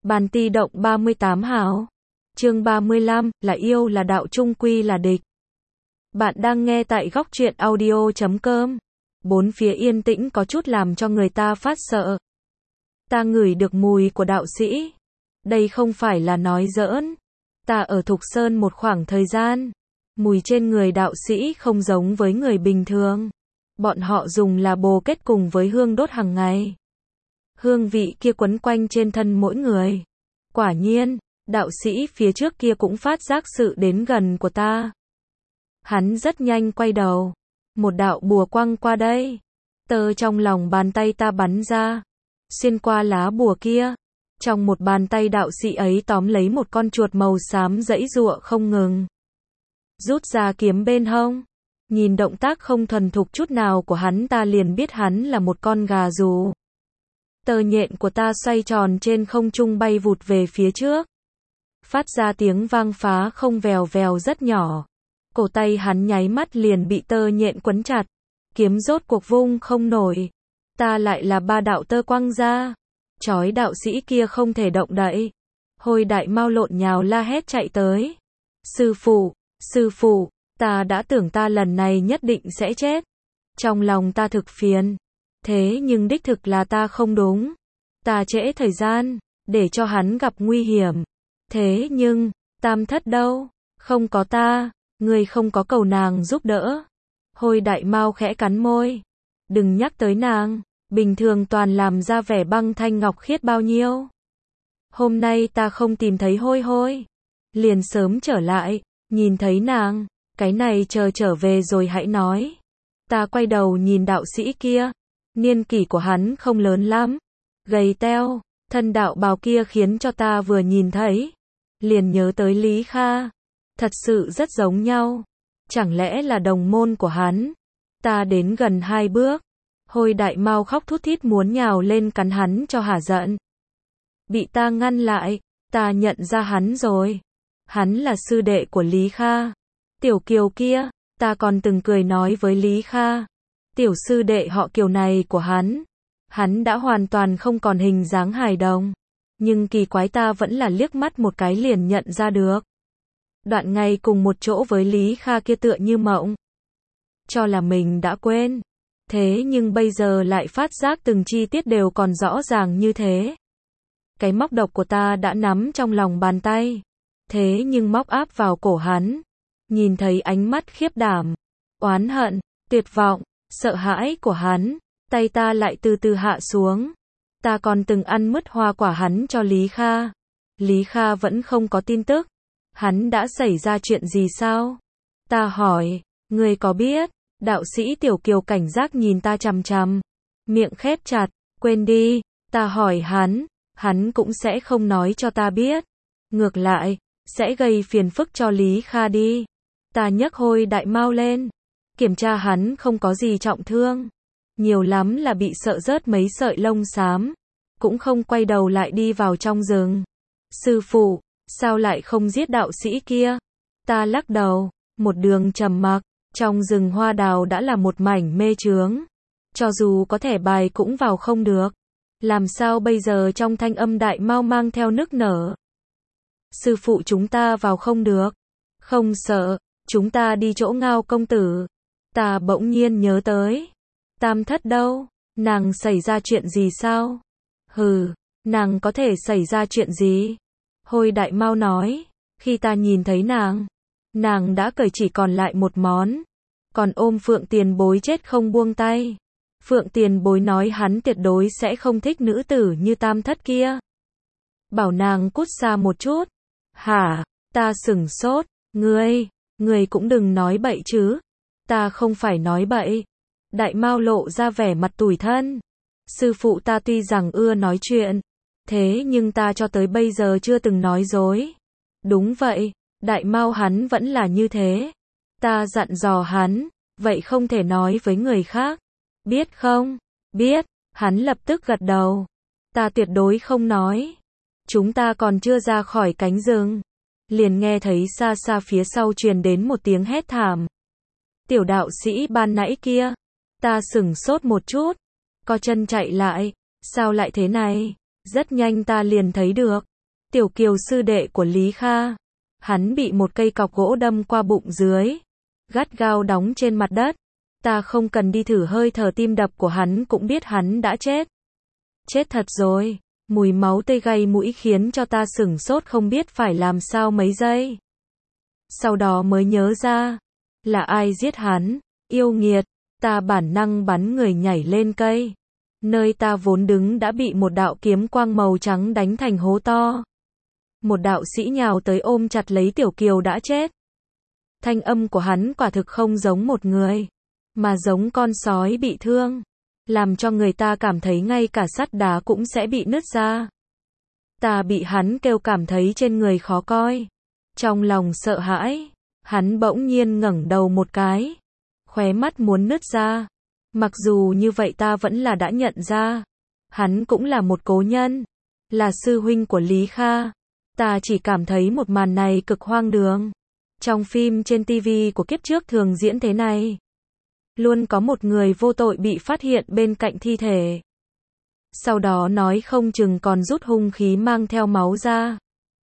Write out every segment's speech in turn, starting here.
Bàn ti động 38 hào. Chương 35, là yêu là đạo chung quy là địch. Bạn đang nghe tại góc truyện audio.com. Bốn phía yên tĩnh có chút làm cho người ta phát sợ. Ta ngửi được mùi của đạo sĩ. Đây không phải là nói giỡn. Ta ở Thục Sơn một khoảng thời gian. Mùi trên người đạo sĩ không giống với người bình thường. Bọn họ dùng là bồ kết cùng với hương đốt hàng ngày. Hương vị kia quấn quanh trên thân mỗi người. Quả nhiên, đạo sĩ phía trước kia cũng phát giác sự đến gần của ta. Hắn rất nhanh quay đầu. Một đạo bùa quăng qua đây. Tơ trong lòng bàn tay ta bắn ra. Xuyên qua lá bùa kia. Trong một bàn tay đạo sĩ ấy tóm lấy một con chuột màu xám giãy giụa không ngừng. Rút ra kiếm bên hông. Nhìn động tác không thuần thục chút nào của hắn ta liền biết hắn là một con gà rù. Tơ nhện của ta xoay tròn trên không trung bay vụt về phía trước. Phát ra tiếng vang phá không vèo vèo rất nhỏ. Cổ tay hắn nháy mắt liền bị tơ nhện quấn chặt. Kiếm rốt cuộc vung không nổi. Ta lại là ba đạo tơ quăng ra. Chói đạo sĩ kia không thể động đậy. Hôi đại mau lộn nhào la hét chạy tới. Sư phụ, ta đã tưởng ta lần này nhất định sẽ chết. Trong lòng ta thực phiền. Thế nhưng đích thực là ta không đúng. Ta trễ thời gian, để cho hắn gặp nguy hiểm. Thế nhưng, Tam Thất đâu? Không có ta, ngươi không có cầu nàng giúp đỡ. Hôi đại mau khẽ cắn môi. Đừng nhắc tới nàng, bình thường toàn làm ra vẻ băng thanh ngọc khiết bao nhiêu. Hôm nay ta không tìm thấy hôi hôi. Liền sớm trở lại, nhìn thấy nàng, cái này chờ trở về rồi hãy nói. Ta quay đầu nhìn đạo sĩ kia. Niên kỷ của hắn không lớn lắm. Gầy teo, thân đạo bào kia khiến cho ta vừa nhìn thấy. Liền nhớ tới Lý Kha. Thật sự rất giống nhau. Chẳng lẽ là đồng môn của hắn? Ta đến gần 2 bước. Hôi đại mau khóc thút thít muốn nhào lên cắn hắn cho hả giận. Bị ta ngăn lại. Ta nhận ra hắn rồi. Hắn là sư đệ của Lý Kha. Tiểu Kiều kia, ta còn từng cười nói với Lý Kha. Tiểu sư đệ họ Kiều này của hắn đã hoàn toàn không còn hình dáng hài đồng. Nhưng kỳ quái ta vẫn là liếc mắt một cái liền nhận ra được. Đoạn ngày cùng một chỗ với Lý Kha kia tựa như mộng. Cho là mình đã quên. Thế nhưng bây giờ lại phát giác từng chi tiết đều còn rõ ràng như thế. Cái móc độc của ta đã nắm trong lòng bàn tay. Thế nhưng móc áp vào cổ hắn. Nhìn thấy ánh mắt khiếp đảm, oán hận, tuyệt vọng, sợ hãi của hắn, tay ta lại từ từ hạ xuống. Ta còn từng ăn mứt hoa quả hắn cho Lý Kha. Lý Kha vẫn không có tin tức. Hắn đã xảy ra chuyện gì sao? Ta hỏi, ngươi có biết? Đạo sĩ Tiểu Kiều cảnh giác nhìn ta chằm chằm. Miệng khép chặt, quên đi. Ta hỏi hắn cũng sẽ không nói cho ta biết. Ngược lại, sẽ gây phiền phức cho Lý Kha đi. Ta nhấc hôi đại mau lên. Kiểm tra hắn không có gì trọng thương. Nhiều lắm là bị sợ rớt mấy sợi lông xám. Cũng không quay đầu lại đi vào trong rừng. Sư phụ, sao lại không giết đạo sĩ kia? Ta lắc đầu, một đường trầm mặc. Trong rừng hoa đào đã là một mảnh mê chướng. Cho dù có thẻ bài cũng vào không được. Làm sao bây giờ trong thanh âm đại mau mang theo nức nở. Sư phụ chúng ta vào không được. Không sợ, chúng ta đi chỗ Ngao công tử. Ta bỗng nhiên nhớ tới. Tam Thất đâu? Nàng xảy ra chuyện gì sao? Hừ, nàng có thể xảy ra chuyện gì? Hôi đại mau nói. Khi ta nhìn thấy nàng đã cởi chỉ còn lại một món. Còn ôm Phượng Tiền Bối chết không buông tay. Phượng Tiền Bối nói hắn tuyệt đối sẽ không thích nữ tử như Tam Thất kia. Bảo nàng cút xa một chút. Hả? Ta sửng sốt. Ngươi cũng đừng nói bậy chứ. Ta không phải nói bậy. Đại mau lộ ra vẻ mặt tủi thân. Sư phụ ta tuy rằng ưa nói chuyện. Thế nhưng ta cho tới bây giờ chưa từng nói dối. Đúng vậy, đại mau hắn vẫn là như thế. Ta dặn dò hắn, vậy không thể nói với người khác. Biết không? Biết, hắn lập tức gật đầu. Ta tuyệt đối không nói. Chúng ta còn chưa ra khỏi cánh rừng. Liền nghe thấy xa xa phía sau truyền đến một tiếng hét thảm. Tiểu đạo sĩ ban nãy kia. Ta sửng sốt một chút. Co chân chạy lại. Sao lại thế này? Rất nhanh ta liền thấy được. Tiểu Kiều sư đệ của Lý Kha. Hắn bị một cây cọc gỗ đâm qua bụng dưới, gắt gao đóng trên mặt đất. Ta không cần đi thử hơi thở tim đập của hắn cũng biết hắn đã chết. Chết thật rồi. Mùi máu tươi gây mũi khiến cho ta sửng sốt không biết phải làm sao mấy giây. Sau đó mới nhớ ra, là ai giết hắn, yêu nghiệt. Ta bản năng bắn người nhảy lên cây. Nơi ta vốn đứng đã bị một đạo kiếm quang màu trắng đánh thành hố to. Một đạo sĩ nhào tới ôm chặt lấy Tiểu Kiều đã chết. Thanh âm của hắn quả thực không giống một người, mà giống con sói bị thương, làm cho người ta cảm thấy ngay cả sắt đá cũng sẽ bị nứt ra. Ta bị hắn kêu cảm thấy trên người khó coi. Trong lòng sợ hãi, hắn bỗng nhiên ngẩng đầu một cái, khóe mắt muốn nứt ra. Mặc dù như vậy ta vẫn là đã nhận ra, hắn cũng là một cố nhân, là sư huynh của Lý Kha. Ta chỉ cảm thấy một màn này cực hoang đường. Trong phim trên TV của kiếp trước thường diễn thế này. Luôn có một người vô tội bị phát hiện bên cạnh thi thể. Sau đó nói không chừng còn rút hung khí mang theo máu ra.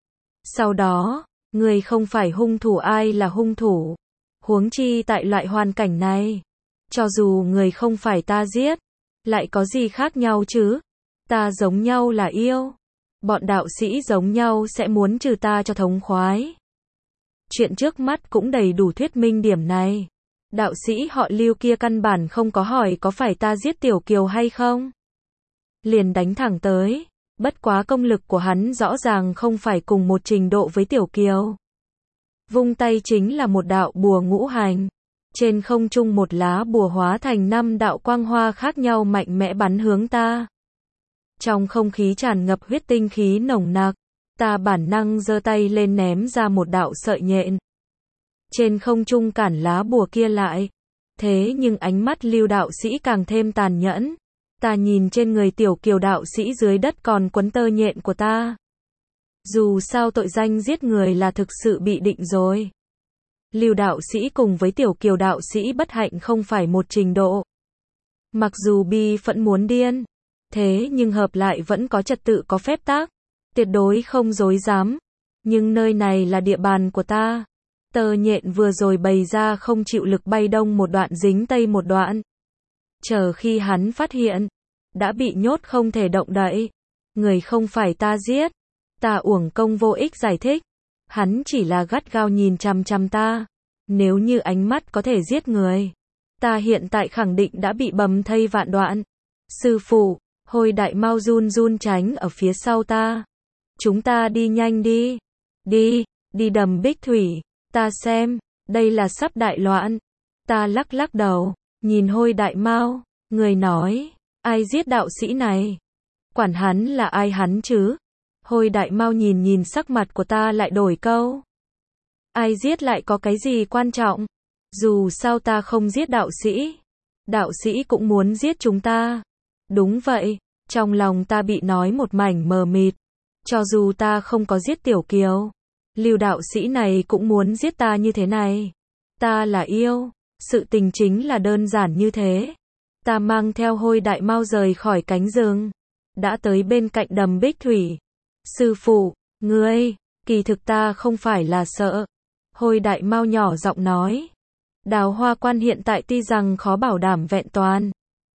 Sau đó, người không phải hung thủ ai là hung thủ. Huống chi tại loại hoàn cảnh này. Cho dù người không phải ta giết, lại có gì khác nhau chứ? Ta giống nhau là yêu. Bọn đạo sĩ giống nhau sẽ muốn trừ ta cho thống khoái. Chuyện trước mắt cũng đầy đủ thuyết minh điểm này. Đạo sĩ họ Lưu kia căn bản không có hỏi có phải ta giết Tiểu Kiều hay không. Liền đánh thẳng tới. Bất quá công lực của hắn rõ ràng không phải cùng một trình độ với Tiểu Kiều. Vung tay chính là một đạo bùa ngũ hành. Trên không trung một lá bùa hóa thành 5 đạo quang hoa khác nhau mạnh mẽ bắn hướng ta. Trong không khí tràn ngập huyết tinh khí nồng nặc, ta bản năng giơ tay lên ném ra một đạo sợi nhện. Trên không trung cản lá bùa kia lại. Thế nhưng ánh mắt Lưu đạo sĩ càng thêm tàn nhẫn. Ta nhìn trên người Tiểu Kiều đạo sĩ dưới đất còn quấn tơ nhện của ta. Dù sao tội danh giết người là thực sự bị định rồi. Lưu đạo sĩ cùng với Tiểu Kiều đạo sĩ bất hạnh không phải một trình độ. Mặc dù bi phẫn muốn điên, thế nhưng hợp lại vẫn có trật tự có phép tắc, tuyệt đối không dối dám. Nhưng nơi này là địa bàn của ta. Tơ nhện vừa rồi bày ra không chịu lực bay đông một đoạn dính tây một đoạn. Chờ khi hắn phát hiện, đã bị nhốt không thể động đậy. Người không phải ta giết. Ta uổng công vô ích giải thích. Hắn chỉ là gắt gao nhìn chằm chằm ta. Nếu như ánh mắt có thể giết người, ta hiện tại khẳng định đã bị bầm thây vạn đoạn. Sư phụ, Hồi Đại Mao run run tránh ở phía sau ta. Chúng ta đi nhanh đi. Đi đầm Bích Thủy. Ta xem, đây là sắp đại loạn. Ta lắc lắc đầu, nhìn Hồi Đại Mao, người nói, ai giết đạo sĩ này? Quản hắn là ai hắn chứ? Hồi Đại Mao nhìn sắc mặt của ta lại đổi câu. Ai giết lại có cái gì quan trọng? Dù sao ta không giết đạo sĩ. Đạo sĩ cũng muốn giết chúng ta. Đúng vậy, trong lòng ta bị nói một mảnh mờ mịt. Cho dù ta không có giết Tiểu Kiều, Lưu đạo sĩ này cũng muốn giết ta như thế này. Ta là yêu, sự tình chính là đơn giản như thế. Ta mang theo Hồi Đại Mao rời khỏi cánh rừng, đã tới bên cạnh đầm Bích Thủy. Sư phụ, ngươi, kỳ thực ta không phải là sợ. Hồi Đại Mao nhỏ giọng nói. Đào Hoa Quan hiện tại tuy rằng khó bảo đảm vẹn toàn.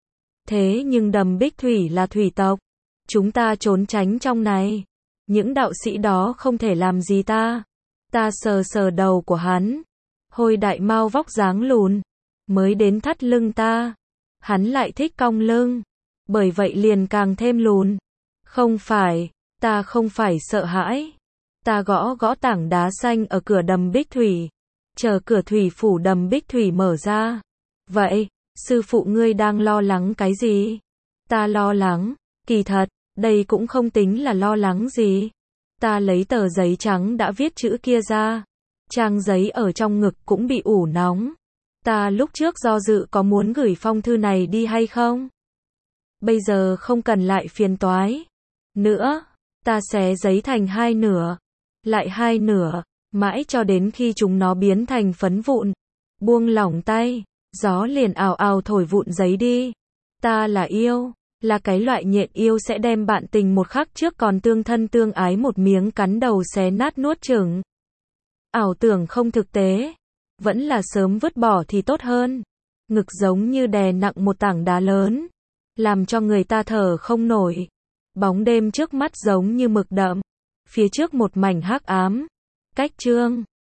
Thế nhưng đầm Bích Thủy là thủy tộc. Chúng ta trốn tránh trong này. Những đạo sĩ đó không thể làm gì ta. Ta sờ sờ đầu của hắn. Hồi Đại Mao vóc dáng lùn, mới đến thắt lưng ta. Hắn lại thích cong lưng, bởi vậy liền càng thêm lùn. Không phải, ta không phải sợ hãi. Ta gõ gõ tảng đá xanh ở cửa đầm Bích Thủy, chờ cửa thủy phủ đầm Bích Thủy mở ra. Vậy, sư phụ ngươi đang lo lắng cái gì? Ta lo lắng, kỳ thật, đây cũng không tính là lo lắng gì. Ta lấy tờ giấy trắng đã viết chữ kia ra. Trang giấy ở trong ngực cũng bị ủ nóng. Ta lúc trước do dự có muốn gửi phong thư này đi hay không? Bây giờ không cần lại phiền toái nữa. Ta xé giấy thành 2 nửa, lại 2 nửa, mãi cho đến khi chúng nó biến thành phấn vụn. Buông lỏng tay, gió liền ào ào thổi vụn giấy đi. Ta là yêu, Là cái loại nhện yêu sẽ đem bạn tình một khắc trước còn tương thân tương ái một miếng cắn đầu xé nát nuốt chửng. Ảo tưởng không thực tế. Vẫn là sớm vứt bỏ thì tốt hơn. Ngực giống như đè nặng một tảng đá lớn. Làm cho người ta thở không nổi. Bóng đêm trước mắt giống như mực đậm. Phía trước một mảnh hắc ám. Cách chương